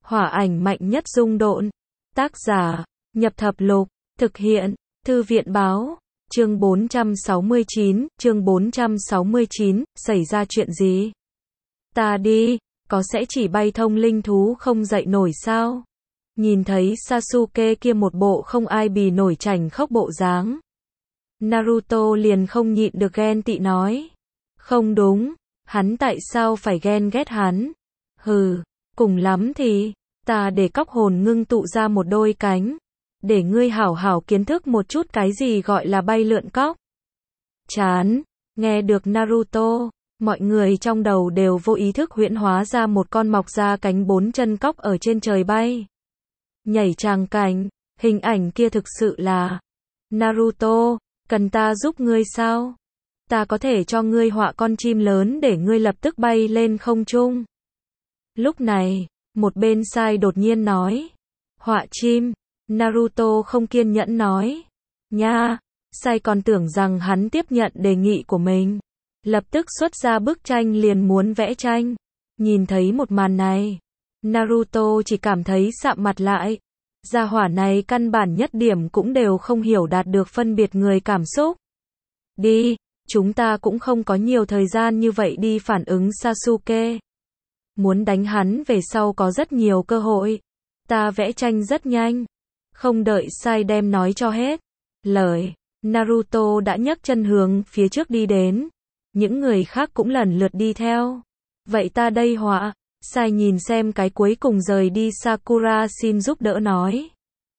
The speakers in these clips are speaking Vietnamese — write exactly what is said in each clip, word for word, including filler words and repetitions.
Hỏa ảnh mạnh nhất dung độn. Tác giả, Nhập Thập Lục, thực hiện, Thư viện báo. Chương bốn trăm sáu mươi chín, chương bốn trăm sáu mươi chín, xảy ra chuyện gì? Ta đi, có sẽ chỉ bay thông linh thú không dậy nổi sao? Nhìn thấy Sasuke kia một bộ không ai bì nổi chảnh khóc bộ dáng. Naruto liền không nhịn được ghen tị nói. Không đúng, hắn tại sao phải ghen ghét hắn? Hừ, cùng lắm thì, ta để cóc hồn ngưng tụ ra một đôi cánh. Để ngươi hảo hảo kiến thức một chút cái gì gọi là bay lượn cóc. Chán, nghe được Naruto, mọi người trong đầu đều vô ý thức huyễn hóa ra một con mọc ra cánh bốn chân cóc ở trên trời bay. Nhảy tràng cảnh, hình ảnh kia thực sự là... Naruto, cần ta giúp ngươi sao? Ta có thể cho ngươi họa con chim lớn để ngươi lập tức bay lên không trung. Lúc này, một bên Sai đột nhiên nói. Họa chim. Naruto không kiên nhẫn nói. Nha, Sai còn tưởng rằng hắn tiếp nhận đề nghị của mình. Lập tức xuất ra bức tranh liền muốn vẽ tranh. Nhìn thấy một màn này, Naruto chỉ cảm thấy sạm mặt lại. Gia hỏa này căn bản nhất điểm cũng đều không hiểu đạt được phân biệt người cảm xúc. Đi, chúng ta cũng không có nhiều thời gian như vậy đi phản ứng Sasuke. Muốn đánh hắn về sau có rất nhiều cơ hội. Ta vẽ tranh rất nhanh. Không đợi Sai đem nói cho hết lời, Naruto đã nhấc chân hướng phía trước đi đến. Những người khác cũng lần lượt đi theo. Vậy ta đây họa. Sai nhìn xem cái cuối cùng rời đi Sakura xin giúp đỡ nói.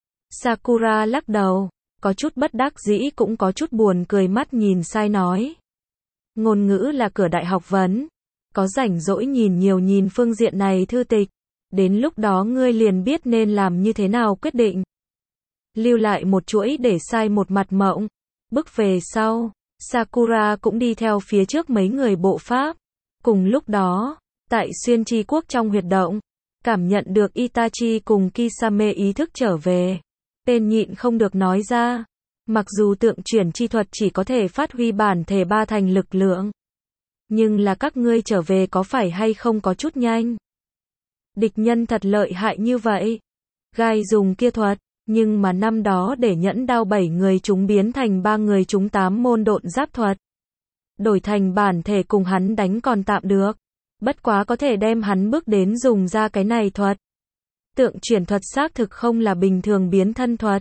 Sakura lắc đầu, có chút bất đắc dĩ cũng có chút buồn cười mắt nhìn Sai nói. Ngôn ngữ là cửa đại học vấn. Có rảnh rỗi nhìn nhiều nhìn phương diện này thư tịch. Đến lúc đó ngươi liền biết nên làm như thế nào quyết định. Lưu lại một chuỗi để Sai một mặt mộng. Bước về sau, Sakura cũng đi theo phía trước mấy người bộ pháp. Cùng lúc đó, tại Xuyên Chi Quốc trong huyệt động, cảm nhận được Itachi cùng Kisame ý thức trở về. Tên nhịn không được nói ra. Mặc dù tượng chuyển chi thuật chỉ có thể phát huy bản thể ba thành lực lượng. Nhưng là các ngươi trở về có phải hay không có chút nhanh? Địch nhân thật lợi hại như vậy. Gai dùng kia thuật, nhưng mà năm đó để nhẫn đao bảy người chúng biến thành ba người chúng tám môn độn giáp thuật. Đổi thành bản thể cùng hắn đánh còn tạm được. Bất quá có thể đem hắn bước đến dùng ra cái này thuật. Tượng chuyển thuật xác thực không là bình thường biến thân thuật.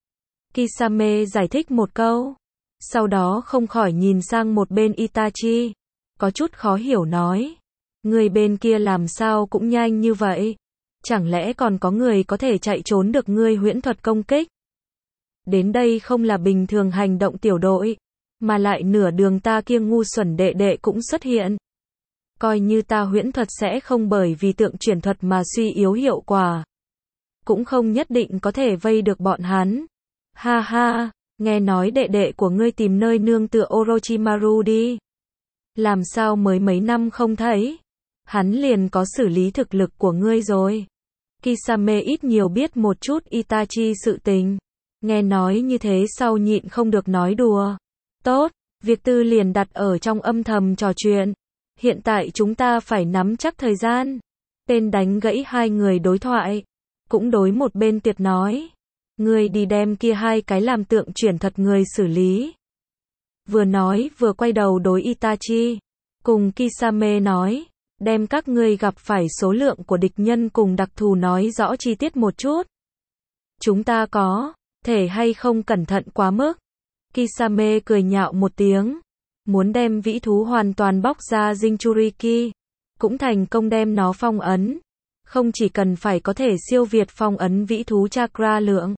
Kisame giải thích một câu. Sau đó không khỏi nhìn sang một bên Itachi. Có chút khó hiểu nói. Người bên kia làm sao cũng nhanh như vậy. Chẳng lẽ còn có người có thể chạy trốn được ngươi huyễn thuật công kích? Đến đây không là bình thường hành động tiểu đội. Mà lại nửa đường ta kia ngu xuẩn đệ đệ cũng xuất hiện. Coi như ta huyễn thuật sẽ không bởi vì tượng chuyển thuật mà suy yếu hiệu quả. Cũng không nhất định có thể vây được bọn hắn. Ha ha, nghe nói đệ đệ của ngươi tìm nơi nương tựa Orochimaru đi. Làm sao mới mấy năm không thấy? Hắn liền có xử lý thực lực của ngươi rồi. Kisame ít nhiều biết một chút Itachi sự tình. Nghe nói như thế sau nhịn không được nói đùa. Tốt, việc tư liền đặt ở trong âm thầm trò chuyện. Hiện tại chúng ta phải nắm chắc thời gian. Tên đánh gãy hai người đối thoại. Cũng đối một bên tiệt nói. Ngươi đi đem kia hai cái làm tượng chuyển thuật người xử lý. Vừa nói vừa quay đầu đối Itachi. Cùng Kisame nói. Đem các ngươi gặp phải số lượng của địch nhân cùng đặc thù nói rõ chi tiết một chút. Chúng ta có thể hay không cẩn thận quá mức. Kisame cười nhạo một tiếng. Muốn đem vĩ thú hoàn toàn bóc ra Jinchuriki. Cũng thành công đem nó phong ấn. Không chỉ cần phải có thể siêu việt phong ấn vĩ thú chakra lượng.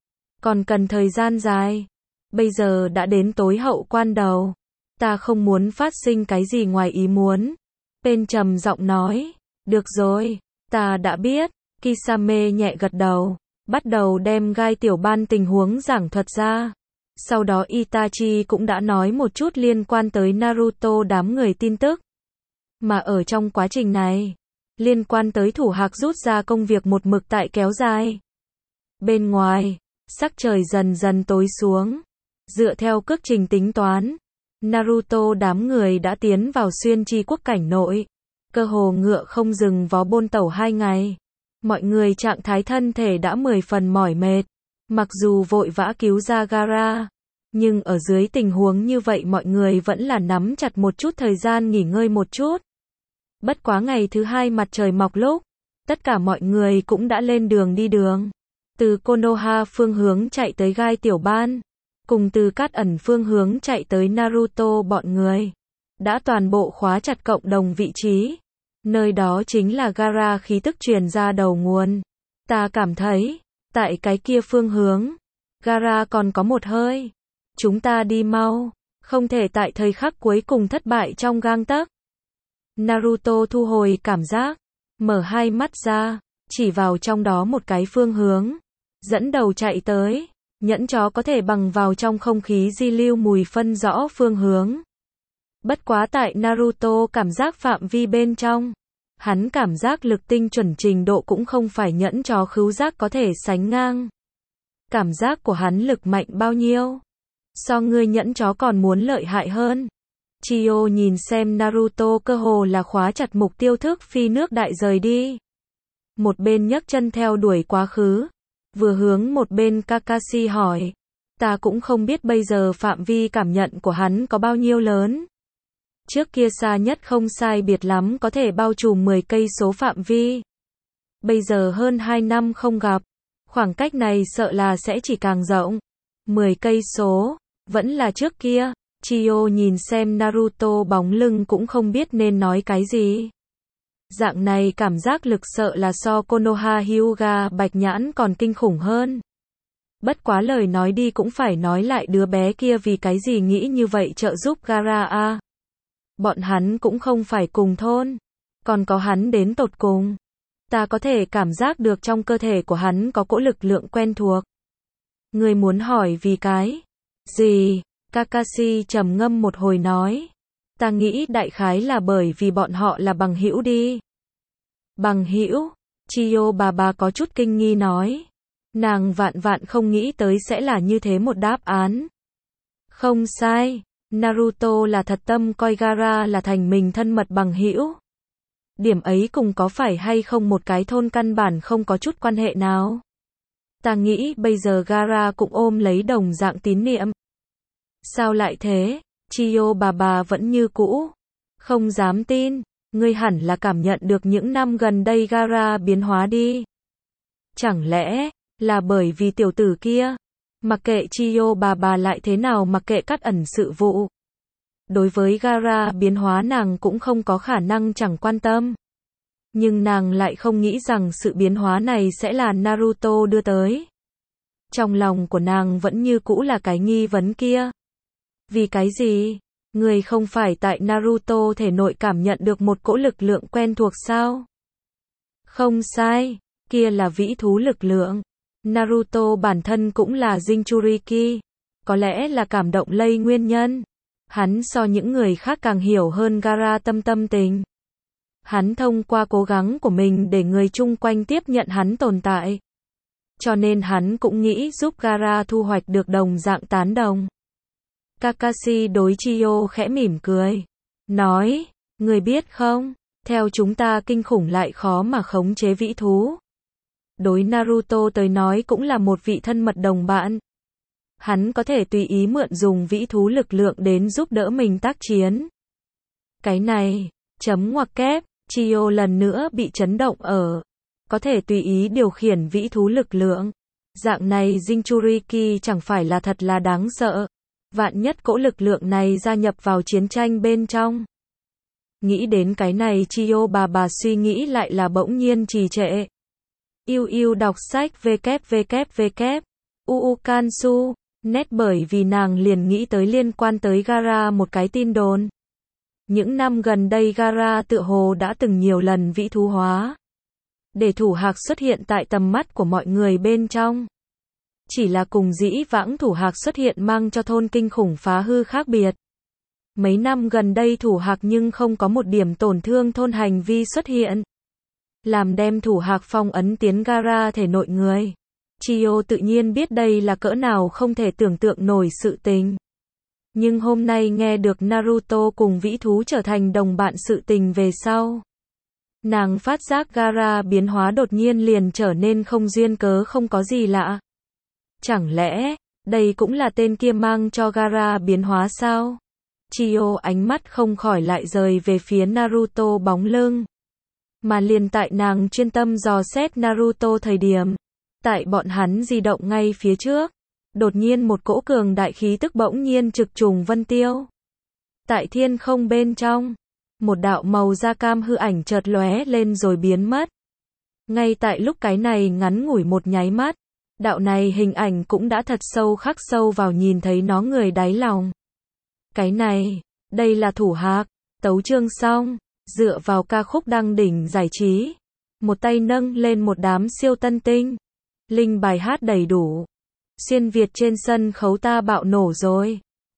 Còn cần thời gian dài. Bây giờ đã đến tối hậu quan đầu. Ta không muốn phát sinh cái gì ngoài ý muốn. Tên trầm giọng nói. Được rồi, ta đã biết. Kisame nhẹ gật đầu. Bắt đầu đem gai tiểu ban tình huống giảng thuật ra. Sau đó Itachi cũng đã nói một chút liên quan tới Naruto đám người tin tức. Mà ở trong quá trình này, liên quan tới thủ hạc rút ra công việc một mực tại kéo dài. Bên ngoài, sắc trời dần dần tối xuống. Dựa theo cước trình tính toán, Naruto đám người đã tiến vào Xuyên Chi Quốc cảnh nội. Cơ hồ ngựa không dừng vó bôn tẩu hai ngày. Mọi người trạng thái thân thể đã mười phần mỏi mệt. Mặc dù vội vã cứu ra Gaara, nhưng ở dưới tình huống như vậy mọi người vẫn là nắm chặt một chút thời gian nghỉ ngơi một chút. Bất quá ngày thứ hai mặt trời mọc lúc, tất cả mọi người cũng đã lên đường đi đường. Từ Konoha phương hướng chạy tới Gai Tiểu Ban, cùng từ Cát Ẩn phương hướng chạy tới Naruto bọn người, đã toàn bộ khóa chặt cộng đồng vị trí. Nơi đó chính là Gaara khí tức truyền ra đầu nguồn. Ta cảm thấy, tại cái kia phương hướng, Gaara còn có một hơi. Chúng ta đi mau, không thể tại thời khắc cuối cùng thất bại trong gang tấc. Naruto thu hồi cảm giác, mở hai mắt ra, chỉ vào trong đó một cái phương hướng, dẫn đầu chạy tới. Nhẫn chó có thể bằng vào trong không khí di lưu mùi phân rõ phương hướng. Bất quá tại Naruto cảm giác phạm vi bên trong, hắn cảm giác lực tinh chuẩn trình độ cũng không phải nhẫn chó khứu giác có thể sánh ngang. Cảm giác của hắn lực mạnh bao nhiêu? So ngươi nhẫn chó còn muốn lợi hại hơn. Chiyo nhìn xem Naruto cơ hồ là khóa chặt mục tiêu thức phi nước đại rời đi. Một bên nhấc chân theo đuổi quá khứ, vừa hướng một bên Kakashi hỏi. Ta cũng không biết bây giờ phạm vi cảm nhận của hắn có bao nhiêu lớn. Trước kia xa nhất không sai biệt lắm có thể bao trùm mười cây số phạm vi. Bây giờ hơn hai năm không gặp, khoảng cách này sợ là sẽ chỉ càng rộng. mười cây số, vẫn là trước kia. Chiyo nhìn xem Naruto bóng lưng cũng không biết nên nói cái gì. Dạng này cảm giác lực sợ là so Konoha Hyuga Bạch Nhãn còn kinh khủng hơn. Bất quá lời nói đi cũng phải nói lại đứa bé kia vì cái gì nghĩ như vậy trợ giúp Gaara a. Bọn hắn cũng không phải cùng thôn, còn có hắn đến tột cùng. Ta có thể cảm giác được trong cơ thể của hắn có cỗ lực lượng quen thuộc. Người muốn hỏi vì cái gì? Kakashi trầm ngâm một hồi nói. Ta nghĩ đại khái là bởi vì bọn họ là bằng hữu đi. Bằng hữu? Chiyo bà bà có chút kinh nghi nói. Nàng vạn vạn không nghĩ tới sẽ là như thế một đáp án. Không sai, Naruto là thật tâm coi Gaara là thành mình thân mật bằng hữu. Điểm ấy cùng có phải hay không một cái thôn căn bản không có chút quan hệ nào. Ta nghĩ bây giờ Gaara cũng ôm lấy đồng dạng tín niệm. Sao lại thế? Chiyo bà bà vẫn như cũ. Không dám tin, ngươi hẳn là cảm nhận được những năm gần đây Gaara biến hóa đi. Chẳng lẽ là bởi vì tiểu tử kia? Mặc kệ Chiyo bà bà lại thế nào, mặc kệ Cát Ẩn sự vụ. Đối với Gaara biến hóa nàng cũng không có khả năng chẳng quan tâm. Nhưng nàng lại không nghĩ rằng sự biến hóa này sẽ là Naruto đưa tới. Trong lòng của nàng vẫn như cũ là cái nghi vấn kia. Vì cái gì? Người không phải tại Naruto thể nội cảm nhận được một cỗ lực lượng quen thuộc sao? Không sai, kia là vĩ thú lực lượng. Naruto bản thân cũng là Jinchuriki. Có lẽ là cảm động lây nguyên nhân. Hắn so những người khác càng hiểu hơn Gaara tâm tâm tình. Hắn thông qua cố gắng của mình để người chung quanh tiếp nhận hắn tồn tại. Cho nên hắn cũng nghĩ giúp Gaara thu hoạch được đồng dạng tán đồng. Kakashi đối Chiyo khẽ mỉm cười. Nói, người biết không, theo chúng ta kinh khủng lại khó mà khống chế vĩ thú. Đối Naruto tới nói cũng là một vị thân mật đồng bạn. Hắn có thể tùy ý mượn dùng vĩ thú lực lượng đến giúp đỡ mình tác chiến. Cái này, chấm ngoặc kép, Chiyo lần nữa bị chấn động ở. Có thể tùy ý điều khiển vĩ thú lực lượng. Dạng này Jinchuriki chẳng phải là thật là đáng sợ. Vạn nhất cỗ lực lượng này gia nhập vào chiến tranh bên trong. Nghĩ đến cái này Chiyo bà bà suy nghĩ lại là bỗng nhiên trì trệ. Yêu yêu đọc sách www. Uukansu. Nét bởi vì nàng liền nghĩ tới liên quan tới Gaara một cái tin đồn. Những năm gần đây Gaara tựa hồ đã từng nhiều lần vĩ thú hóa. Để thủ hạc xuất hiện tại tầm mắt của mọi người bên trong. Chỉ là cùng dĩ vãng thủ hạc xuất hiện mang cho thôn kinh khủng phá hư khác biệt. Mấy năm gần đây thủ hạc nhưng không có một điểm tổn thương thôn hành vi xuất hiện. Làm đem thủ hạc phong ấn tiến Gaara thể nội người. Chiyo tự nhiên biết đây là cỡ nào không thể tưởng tượng nổi sự tình. Nhưng hôm nay nghe được Naruto cùng vĩ thú trở thành đồng bạn sự tình về sau. Nàng phát giác Gaara biến hóa đột nhiên liền trở nên không duyên cớ không có gì lạ. Chẳng lẽ, đây cũng là tên kia mang cho Gaara biến hóa sao? Chiyo ánh mắt không khỏi lại rời về phía Naruto bóng lưng. Mà liền tại nàng chuyên tâm dò xét Naruto thời điểm, tại bọn hắn di động ngay phía trước, đột nhiên một cỗ cường đại khí tức bỗng nhiên trực trùng vân tiêu. Tại thiên không bên trong, một đạo màu da cam hư ảnh chợt lóe lên rồi biến mất. Ngay tại lúc cái này ngắn ngủi một nháy mắt, đạo này hình ảnh cũng đã thật sâu khắc sâu vào nhìn thấy nó người đáy lòng. Cái này, đây là thủ hạc, tấu chương xong, dựa vào ca khúc đăng đỉnh giải trí. Một tay nâng lên một đám siêu tân tinh. Linh bài hát đầy đủ. Xuyên Việt trên sân khấu ta bạo nổ rồi.